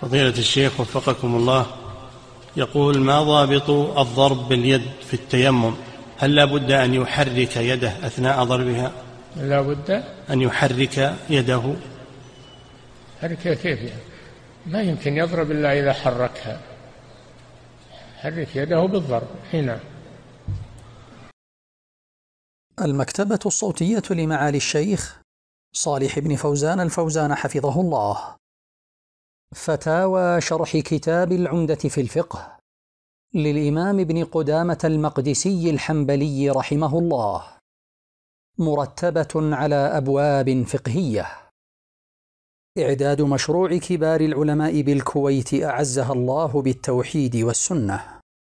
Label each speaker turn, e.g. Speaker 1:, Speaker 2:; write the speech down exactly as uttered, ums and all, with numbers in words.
Speaker 1: فضيلة الشيخ وفقكم الله، يقول: ما ضابط الضرب باليد في التيمم؟ هل لا بد أن يحرك يده أثناء ضربها؟
Speaker 2: لا بد
Speaker 1: أن يحرك يده.
Speaker 2: حركة كيف يعني؟ ما يمكن يضرب إلا إذا حركها، حرك يده بالضرب هنا.
Speaker 3: المكتبة الصوتية لمعالي الشيخ صالح بن فوزان الفوزان حفظه الله. فتاوى شرح كتاب العمدة في الفقه للإمام ابن قدامة المقدسي الحنبلي رحمه الله، مرتبة على أبواب فقهية. إعداد مشروع كبار العلماء بالكويت أعزها الله بالتوحيد والسنة.